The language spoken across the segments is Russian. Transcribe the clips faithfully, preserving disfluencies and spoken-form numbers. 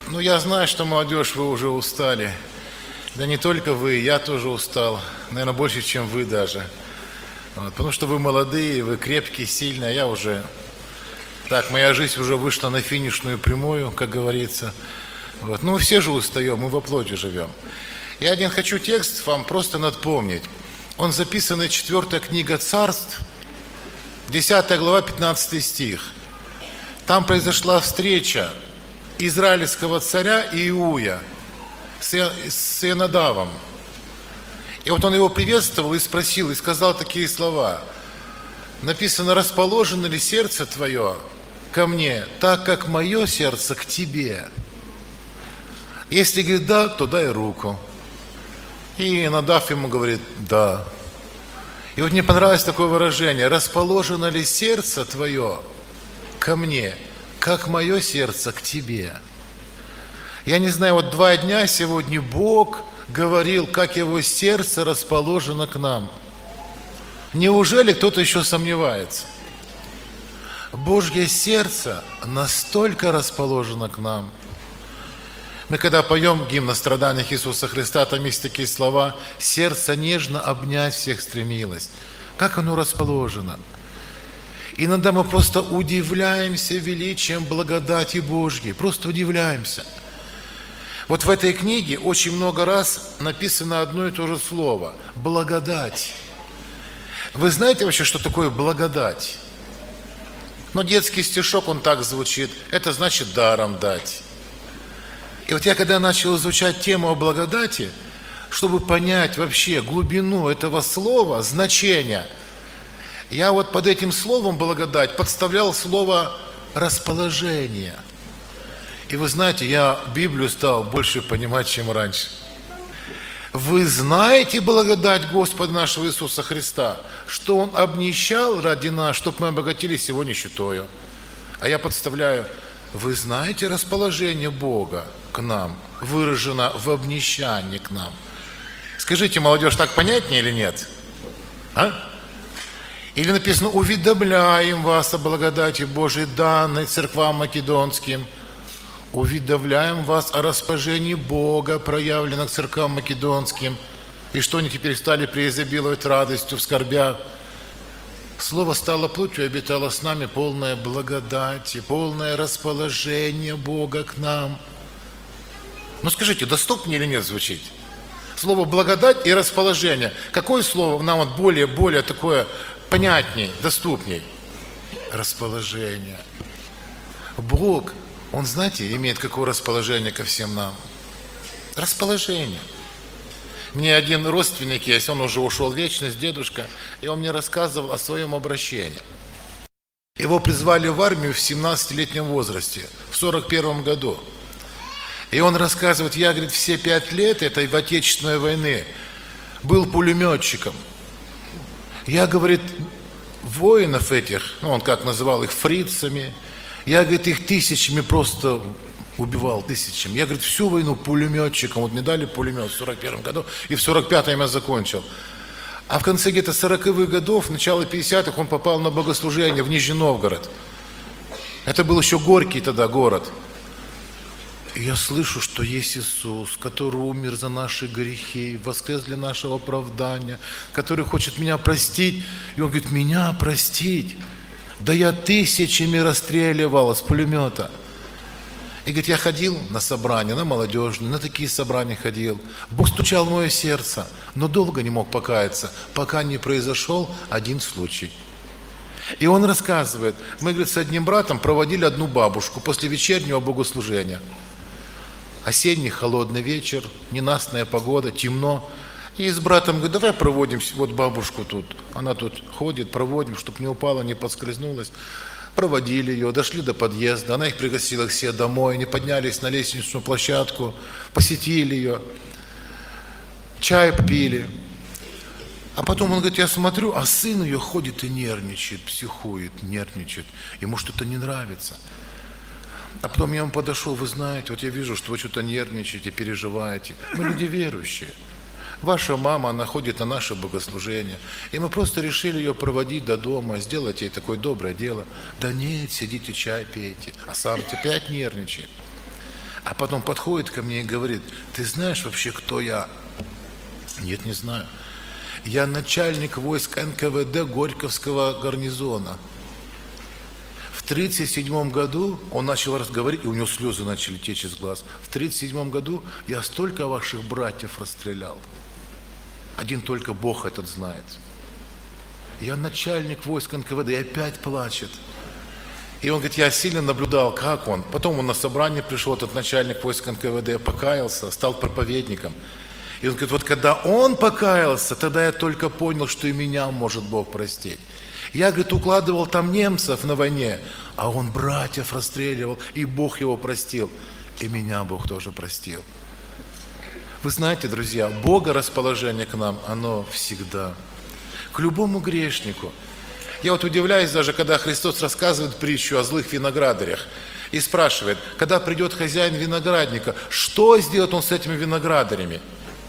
Ну, я знаю, что, молодежь, вы уже устали. Да не только вы, я тоже устал. Наверное, больше, чем вы даже. Вот, потому что вы молодые, вы крепкие, сильные, а я уже... Так, моя жизнь уже вышла на финишную прямую, как говорится. Вот. Ну, мы все же устаем, мы во плоти живем. Я один хочу текст вам просто напомнить. Он записан из четвёртой книги Царств, десятая глава, пятнадцатый стих. Там произошла встреча израильского царя Иуя с Ионадавом. И вот он его приветствовал и спросил, и сказал такие слова. Написано: расположено ли сердце твое ко мне, так как мое сердце к тебе? Если говорит да, то дай руку. И Ионадав ему говорит да. И вот мне понравилось такое выражение: расположено ли сердце твое ко мне, как мое сердце к тебе? Я не знаю, вот два дня сегодня Бог говорил, как его сердце расположено к нам. Неужели кто-то еще сомневается? Божье сердце настолько расположено к нам. Мы когда поем гимн о страданиях Иисуса Христа, там есть такие слова: «Сердце нежно обнять всех стремилось». Как оно расположено? Иногда мы просто удивляемся величием благодати Божьей, просто удивляемся. Вот в этой книге очень много раз написано одно и то же слово – благодать. Вы знаете вообще, что такое благодать? Ну, детский стишок, он так звучит, это значит даром дать. И вот я когда начал изучать тему о благодати, чтобы понять вообще глубину этого слова, значение, я вот под этим словом благодать подставлял слово расположение. И вы знаете, я Библию стал больше понимать, чем раньше. Вы знаете благодать Господа нашего Иисуса Христа, что Он обнищал ради нас, чтобы мы обогатились Его нищетою. А я подставляю: вы знаете расположение Бога к нам, выражено в обнищании к нам. Скажите, молодежь, так понятнее или нет? А? Или написано: уведомляем вас о благодати Божией, данной церквам македонским. Уведомляем вас о расположении Бога, проявленном к церквам македонским, и что они теперь стали преизобиловать радостью в скорбях. Слово стало плотью и обитало с нами, полное благодати, полное расположение Бога к нам. Ну скажите, доступнее или нет звучит? Слово благодать и расположение. Какое слово нам вот более, более такое понятней, доступней? Расположение. Бог, Он, знаете, имеет какое расположение ко всем нам? Расположение. Мне один родственник есть, он уже ушел в вечность, дедушка, и он мне рассказывал о своем обращении. Его призвали в армию в семнадцатилетнем возрасте, в сорок первом году. И он рассказывает: я, говорит, все пять лет этой в Отечественной войны был пулеметчиком. Я, говорит, воинов этих, ну он как называл их, фрицами, я, говорит, их тысячами просто убивал, тысячами. Я, говорит, всю войну пулеметчиком, вот мне дали пулемет в сорок первом году, и в сорок пятом я закончил. А в конце где-то сороковых годов, начало пятидесятых, он попал на богослужение в Нижний Новгород. Это был еще Горький тогда город. И я слышу, что есть Иисус, который умер за наши грехи, воскрес для нашего оправдания, который хочет меня простить. И он говорит: меня простить? Да я тысячами расстреливал с пулемета. И говорит, я ходил на собрания, на молодежные, на такие собрания ходил. Бог стучал в мое сердце, но долго не мог покаяться, пока не произошел один случай. И он рассказывает: мы, говорит, с одним братом проводили одну бабушку после вечернего богослужения. Осенний холодный вечер, ненастная погода, темно. И с братом говорит: давай проводим вот бабушку тут. Она тут ходит, проводим, чтобы не упала, не подскользнулась. Проводили ее, дошли до подъезда. Она их пригласила к себе домой. Они поднялись на лестничную площадку, посетили ее, чай пили. А потом он говорит: я смотрю, а сын ее ходит и нервничает, психует, нервничает. Ему что-то не нравится. А потом я ему подошел: вы знаете, вот я вижу, что вы что-то нервничаете, переживаете. Мы люди верующие. Ваша мама, она ходит на наше богослужение. И мы просто решили ее проводить до дома, сделать ей такое доброе дело. Да нет, сидите, чай пейте. А сам опять нервничает. А потом подходит ко мне и говорит: ты знаешь вообще, кто я? Нет, не знаю. Я начальник войск эн ка вэ дэ Горьковского гарнизона. В тридцать седьмом году он начал разговаривать, и у него слезы начали течь из глаз. В тридцать седьмом году я столько ваших братьев расстрелял. Один только Бог этот знает. Я начальник войск эн ка вэ дэ, и опять плачет. И он говорит: я сильно наблюдал, как он. Потом он на собрание пришел, этот начальник войск эн ка вэ дэ, покаялся, стал проповедником. И он говорит: вот когда он покаялся, тогда я только понял, что и меня может Бог простить. Я, говорит, укладывал там немцев на войне, а он братьев расстреливал, и Бог его простил. И меня Бог тоже простил. Вы знаете, друзья, Бога расположение к нам, оно всегда. К любому грешнику. Я вот удивляюсь даже, когда Христос рассказывает притчу о злых виноградарях и спрашивает, когда придет хозяин виноградника, что сделает он с этими виноградарями?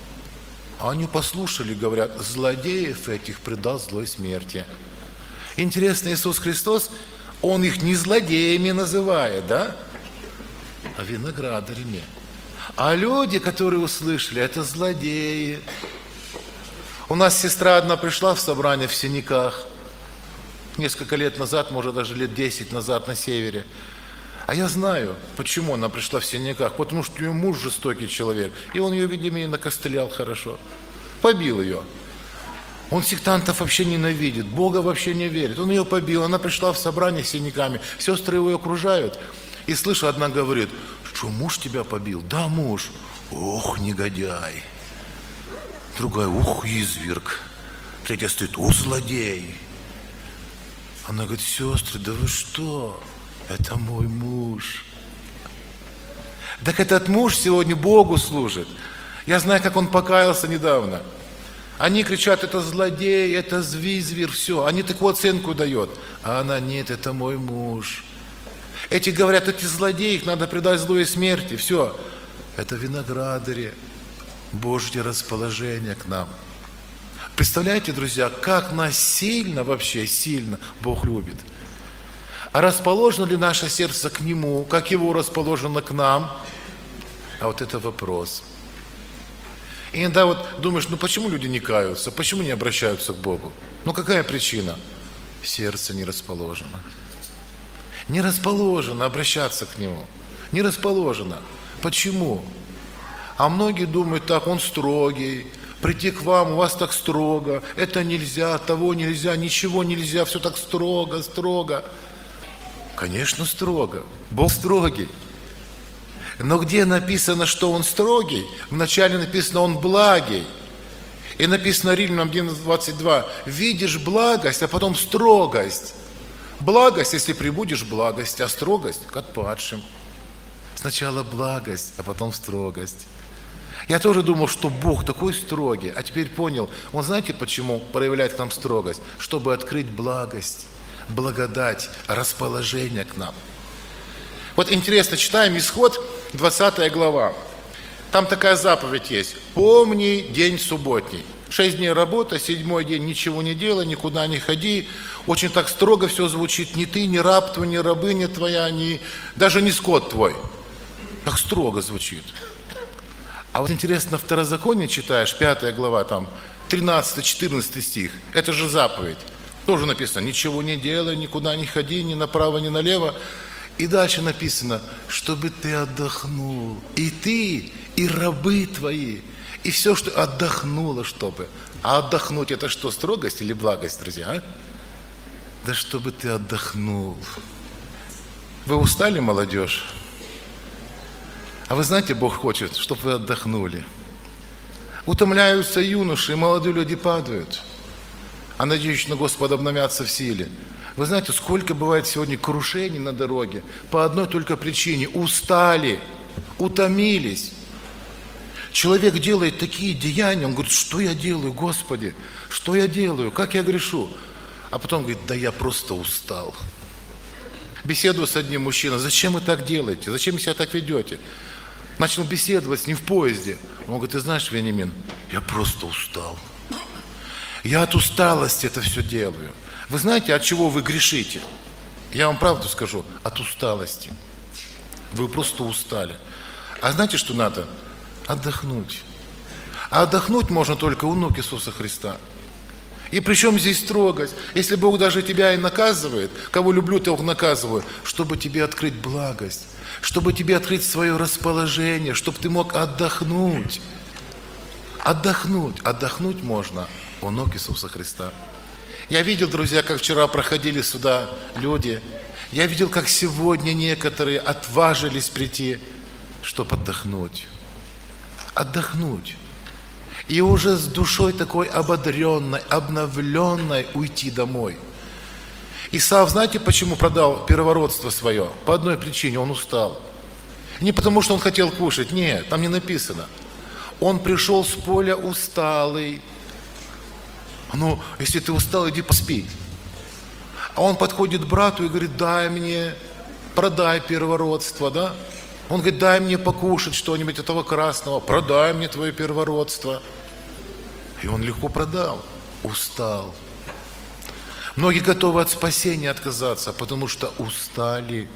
А они послушали, говорят: злодеев этих предал злой смерти. Интересно, Иисус Христос, Он их не злодеями называет, да? А виноградарями. А люди, которые услышали, это злодеи. У нас сестра одна пришла в собрание в синяках. Несколько лет назад, может даже лет десять назад на севере. А я знаю, почему она пришла в синяках. Потому что у нее муж жестокий человек. И он ее, видимо, и накостылял хорошо. Побил ее. Он сектантов вообще ненавидит, Бога вообще не верит. Он ее побил, она пришла в собрание с синяками. Сестры его окружают. И слышу, одна говорит: что, муж тебя побил? Да, муж. Ох, негодяй. Другая: ух, изверг. Третья стоит: ух, злодей. Она говорит: сестры, да вы что? Это мой муж. Так этот муж сегодня Богу служит. Я знаю, как он покаялся недавно. Они кричат: это злодей, это звизверь, все. Они такую оценку дают. А она: нет, это мой муж. Эти говорят: эти злодеи, их надо предать злой смерти. Все. Это виноградари. Божье расположение к нам. Представляете, друзья, как нас сильно, вообще сильно Бог любит. А расположено ли наше сердце к Нему, как Его расположено к нам? А вот это вопрос. И иногда вот думаешь: ну почему люди не каются, почему не обращаются к Богу? Ну какая причина? Сердце не расположено. Не расположено обращаться к Нему. Не расположено. Почему? А многие думают: так, Он строгий, прийти к вам, у вас так строго, это нельзя, того нельзя, ничего нельзя, все так строго, строго. Конечно, строго. Бог строгий. Но где написано, что Он строгий? Вначале написано: Он благий. И написано Римлянам одиннадцать двадцать два: видишь благость, а потом строгость. Благость, если прибудешь в благость, а строгость к отпадшим. Сначала благость, а потом строгость. Я тоже думал, что Бог такой строгий, а теперь понял, Он, знаете, почему проявляет к нам строгость? Чтобы открыть благость, благодать, расположение к нам. Вот интересно, читаем Исход, двадцатая глава. Там такая заповедь есть: помни день субботний. Шесть дней работа, седьмой день ничего не делай, никуда не ходи. Очень так строго все звучит: ни ты, ни раб твой, ни рабыня твоя, ни даже не скот твой. Так строго звучит. А вот интересно, Второзаконие читаешь, пятая глава, там, тринадцатый-четырнадцатый стих. Это же заповедь. Тоже написано: ничего не делай, никуда не ходи, ни направо, ни налево. И дальше написано: чтобы ты отдохнул. И ты, и рабы твои, и все, что отдохнуло, чтобы. А отдохнуть — это что, строгость или благость, друзья? А? Да чтобы ты отдохнул. Вы устали, молодежь? А вы знаете, Бог хочет, чтобы вы отдохнули. Утомляются юноши, и молодые люди падают. А надеющие на Господа обновятся в силе. Вы знаете, сколько бывает сегодня крушений на дороге по одной только причине: устали, утомились. Человек делает такие деяния, он говорит: что я делаю, Господи, что я делаю, как я грешу? А потом говорит: да я просто устал. Беседую с одним мужчиной: зачем вы так делаете, зачем вы себя так ведете? Начал беседовать с ним в поезде. Он говорит: ты знаешь, Вениамин, я просто устал. Я от усталости это все делаю. Вы знаете, от чего вы грешите? Я вам правду скажу: от усталости. Вы просто устали. А знаете, что надо? Отдохнуть. А отдохнуть можно только у ног Иисуса Христа. И причем здесь строгость? Если Бог даже тебя и наказывает, кого люблю, того наказываю, чтобы тебе открыть благость, чтобы тебе открыть свое расположение, чтобы ты мог отдохнуть. Отдохнуть. Отдохнуть можно у ног Иисуса Христа. Я видел, друзья, как вчера проходили сюда люди. Я видел, как сегодня некоторые отважились прийти, чтобы отдохнуть. Отдохнуть. И уже с душой такой ободренной, обновленной уйти домой. Исав, знаете, почему продал первородство свое? По одной причине, он устал. Не потому, что он хотел кушать, нет, там не написано. Он пришел с поля усталый. Ну, если ты устал, иди поспи. А он подходит к брату и говорит, дай мне, продай первородство, да? Он говорит, дай мне покушать что-нибудь этого красного, продай мне твое первородство. И он легко продал, устал. Многие готовы от спасения отказаться, потому что устали.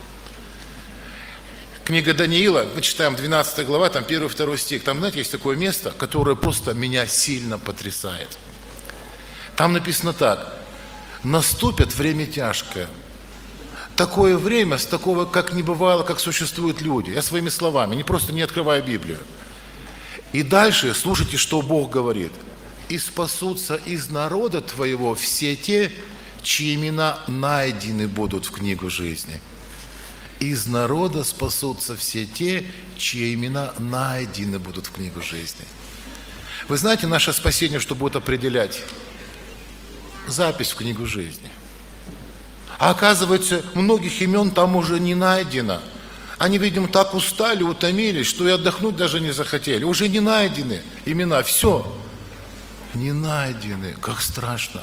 Книга Даниила, мы читаем двенадцатая глава, там первый-второй стих. Там, знаете, есть такое место, которое просто меня сильно потрясает. Там написано так. Наступит время тяжкое. Такое время, с такого, как не бывало, как существуют люди. Я своими словами, не просто не открываю Библию. И дальше слушайте, что Бог говорит. «И спасутся из народа твоего все те, чьи имена найдены будут в книгу жизни». Из народа спасутся все те, чьи имена найдены будут в книгу жизни. Вы знаете, наше спасение, что будет определять? Запись в книгу жизни. А оказывается, многих имен там уже не найдено. Они, видимо, так устали, утомились, что и отдохнуть даже не захотели. Уже не найдены имена. Все. Не найдены. Как страшно.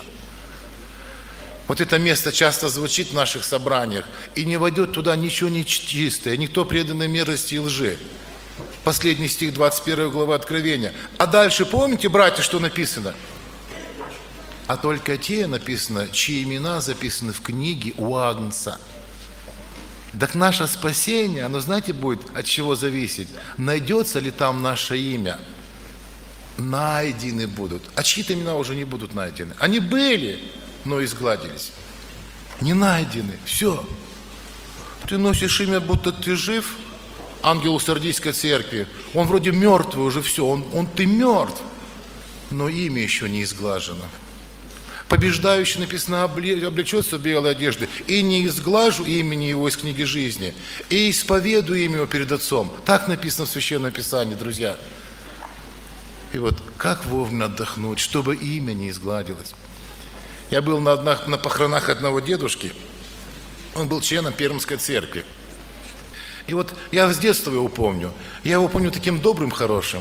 Вот это место часто звучит в наших собраниях. И не войдет туда ничего нечистое, никто преданный мерзости и лжи. Последний стих двадцать первой главы Откровения. А дальше, помните, братья, что написано? А только те, написано, чьи имена записаны в книге у Агнца. Так наше спасение, оно, знаете, будет от чего зависеть? Найдется ли там наше имя? Найдены будут. А чьи-то имена уже не будут найдены. Они были, но изгладились. Не найдены. Все. Ты носишь имя, будто ты жив. Ангелу Сардийской церкви. Он вроде мертвый уже, все. Он, он ты мертв. Но имя еще не изглажено. Побеждающий, написано, облечется в белой одежды. И не изглажу имени его из книги жизни. И исповедую имя его перед Отцом. Так написано в Священном Писании, друзья. И вот как вовремя отдохнуть, чтобы имя не изгладилось. Я был на, однах, на похоронах одного дедушки. Он был членом Пермской церкви. И вот я с детства его помню. Я его помню таким добрым, хорошим.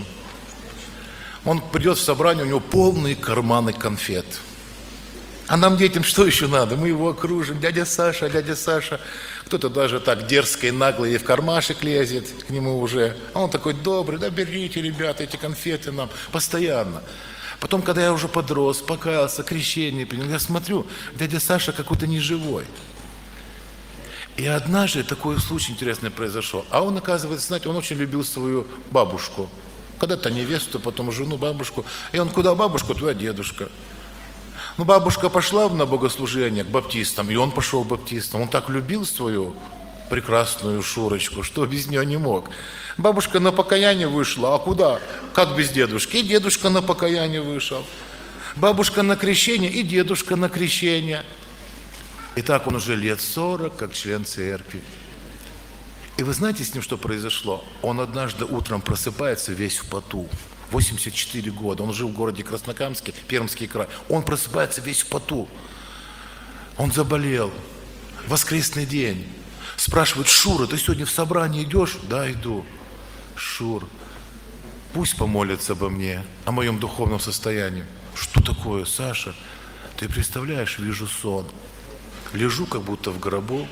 Он придет в собрание, у него полные карманы конфет. А нам, детям, что еще надо? Мы его окружим. Дядя Саша, дядя Саша. Кто-то даже так дерзко и нагло и в кармашек лезет к нему уже. А он такой добрый. Да берите, ребята, эти конфеты нам. Постоянно. Потом, когда я уже подрос, покаялся, крещение принял, я смотрю, дядя Саша какой-то неживой. И однажды такой случай интересный произошел. А он, оказывается, знаете, он очень любил свою бабушку. Когда-то невесту, потом жену, бабушку. И он куда бабушку, туда дедушка. Ну, бабушка пошла на богослужение к баптистам, и он пошел к баптистам. Он так любил свою прекрасную Шурочку, что без нее не мог. Бабушка на покаяние вышла, а куда? Как без дедушки? И дедушка на покаяние вышел. Бабушка на крещение, и дедушка на крещение. И так он уже лет сорок, как член церкви. И вы знаете, с ним что произошло? Он однажды утром просыпается весь в поту. восемьдесят четыре года. Он жил в городе Краснокамске, Пермский край. Он просыпается весь в поту. Он заболел. Воскресный день. Спрашивает: Шура, ты сегодня в собрание идешь? Да, иду. Шур, пусть помолятся обо мне, о моем духовном состоянии. Что такое, Саша? Ты представляешь, вижу сон. Лежу как будто в гробу.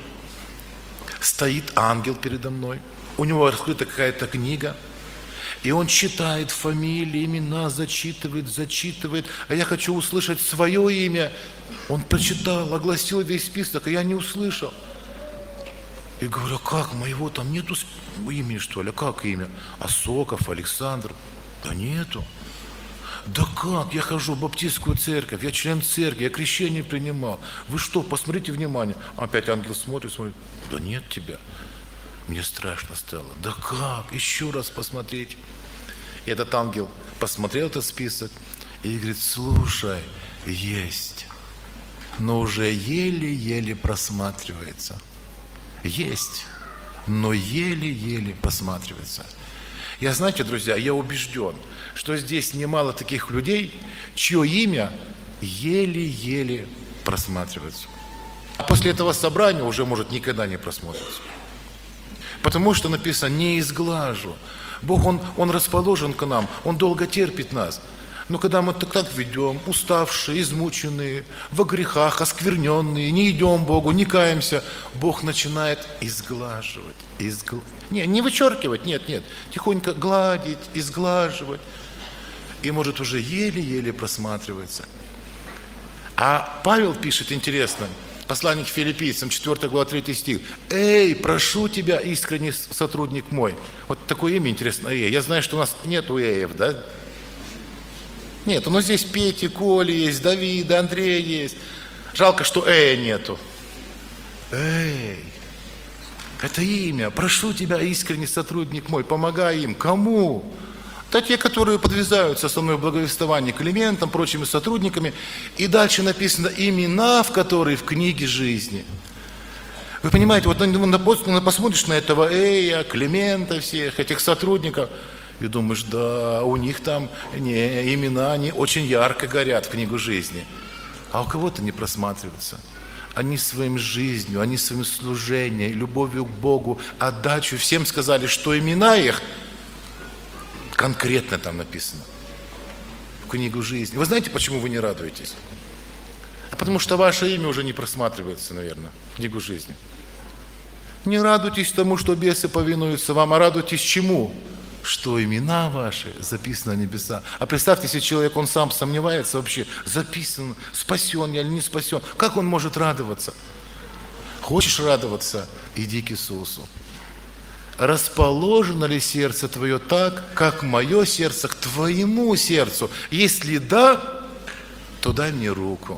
Стоит ангел передо мной. У него открыта какая-то книга. И он читает фамилии, имена, зачитывает, зачитывает. А я хочу услышать свое имя. Он прочитал, огласил весь список, а я не услышал. И И говорю, а как, моего там нету имени, что ли? А как имя? Осоков, Александр? Да нету. Да как? Я хожу в баптистскую церковь, я член церкви, я крещение принимал. Вы что, посмотрите внимание. Опять ангел смотрит, смотрит. Да нет тебя. Мне страшно стало. Да как? Еще раз посмотреть. И этот ангел посмотрел этот список и говорит, слушай, есть, но уже еле-еле просматривается. Есть, но еле-еле просматривается. Я, знаете, друзья, я убежден, что здесь немало таких людей, чье имя еле-еле просматривается. А после этого собрания уже, может, никогда не просмотрится. Потому что написано, не изглажу. Бог, Он, Он расположен к нам, Он долго терпит нас. Но когда мы так, так ведем, уставшие, измученные, во грехах, оскверненные, не идем к Богу, не каемся, Бог начинает изглаживать. Изгл... Не, не вычеркивать, нет, нет. Тихонько гладить, изглаживать. И может уже еле-еле просматривается. А Павел пишет, интересно, послание к филиппийцам, четвёртая глава, третий стих. «Эй, прошу тебя, искренний сотрудник мой». Вот такое имя интересно, Эй. Я знаю, что у нас нету Эев, да? Нет, но здесь Пети, Коли есть, Давида, Андрея есть. Жалко, что Эя нету. Эй, это имя. Прошу тебя, искренний сотрудник мой, помогай им. Кому? Да те, которые подвязаются со мной в благовествовании Климентом, прочими сотрудниками. И дальше написано имена, в которые в книге жизни. Вы понимаете, вот посмотришь на этого Эя, Климента, всех этих сотрудников, и думаешь, да, у них там не, имена, они очень ярко горят в книгу жизни. А у кого-то не просматриваются. Они своим жизнью, они своим служением, любовью к Богу, отдачу. Всем сказали, что имена их конкретно там написано. В книгу жизни. Вы знаете, почему вы не радуетесь? А потому что ваше имя уже не просматривается, наверное, в книгу жизни. Не радуйтесь тому, что бесы повинуются вам, а радуйтесь чему? Что имена ваши записаны на небеса. А представьте, если человек, он сам сомневается вообще, записан, спасен я или не спасен. Как он может радоваться? Хочешь радоваться? Иди к Иисусу. Расположено ли сердце твое так, как мое сердце к твоему сердцу? Если да, то дай мне руку.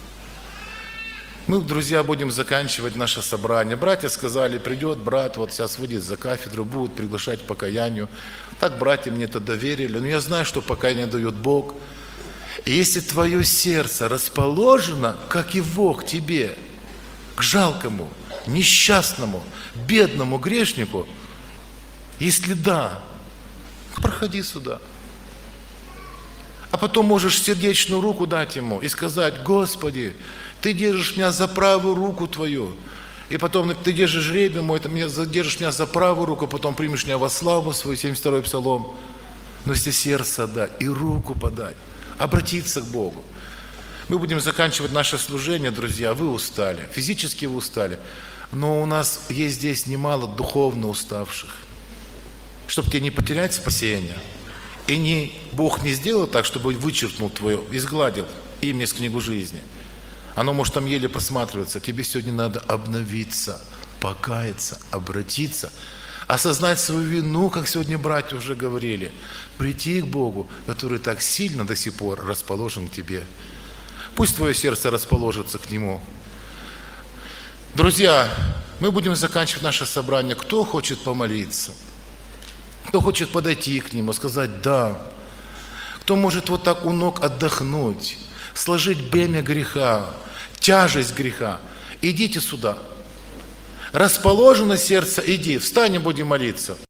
Мы, друзья, будем заканчивать наше собрание. Братья сказали, придет брат, вот сейчас выйдет за кафедру, будут приглашать к покаянию. Так братья мне это доверили, но я знаю, что покаяние дает Бог. И если твое сердце расположено, как его, к тебе, к жалкому, несчастному, бедному грешнику, если да, проходи сюда. А потом можешь сердечную руку дать ему и сказать, Господи, Ты держишь меня за правую руку Твою. И потом Ты держишь жребий мой, ты держишь меня за правую руку, потом примешь меня во славу свою, семьдесят второй псалом. Но если сердце отдать и руку подать, обратиться к Богу. Мы будем заканчивать наше служение, друзья. Вы устали, физически вы устали. Но у нас есть здесь немало духовно уставших. Чтобы тебе не потерять спасение. И не, Бог не сделал так, чтобы вычеркнул твое, изгладил имя из книгу жизни. Оно может там еле просматриваться. Тебе сегодня надо обновиться, покаяться, обратиться, осознать свою вину, как сегодня братья уже говорили, прийти к Богу, который так сильно до сих пор расположен к тебе. Пусть твое сердце расположится к Нему. Друзья, мы будем заканчивать наше собрание. Кто хочет помолиться? Кто хочет подойти к Нему, сказать «да». Кто может вот так у ног отдохнуть, сложить бремя греха, тяжесть греха. Идите сюда. Расположено сердце, иди, встань и будем молиться.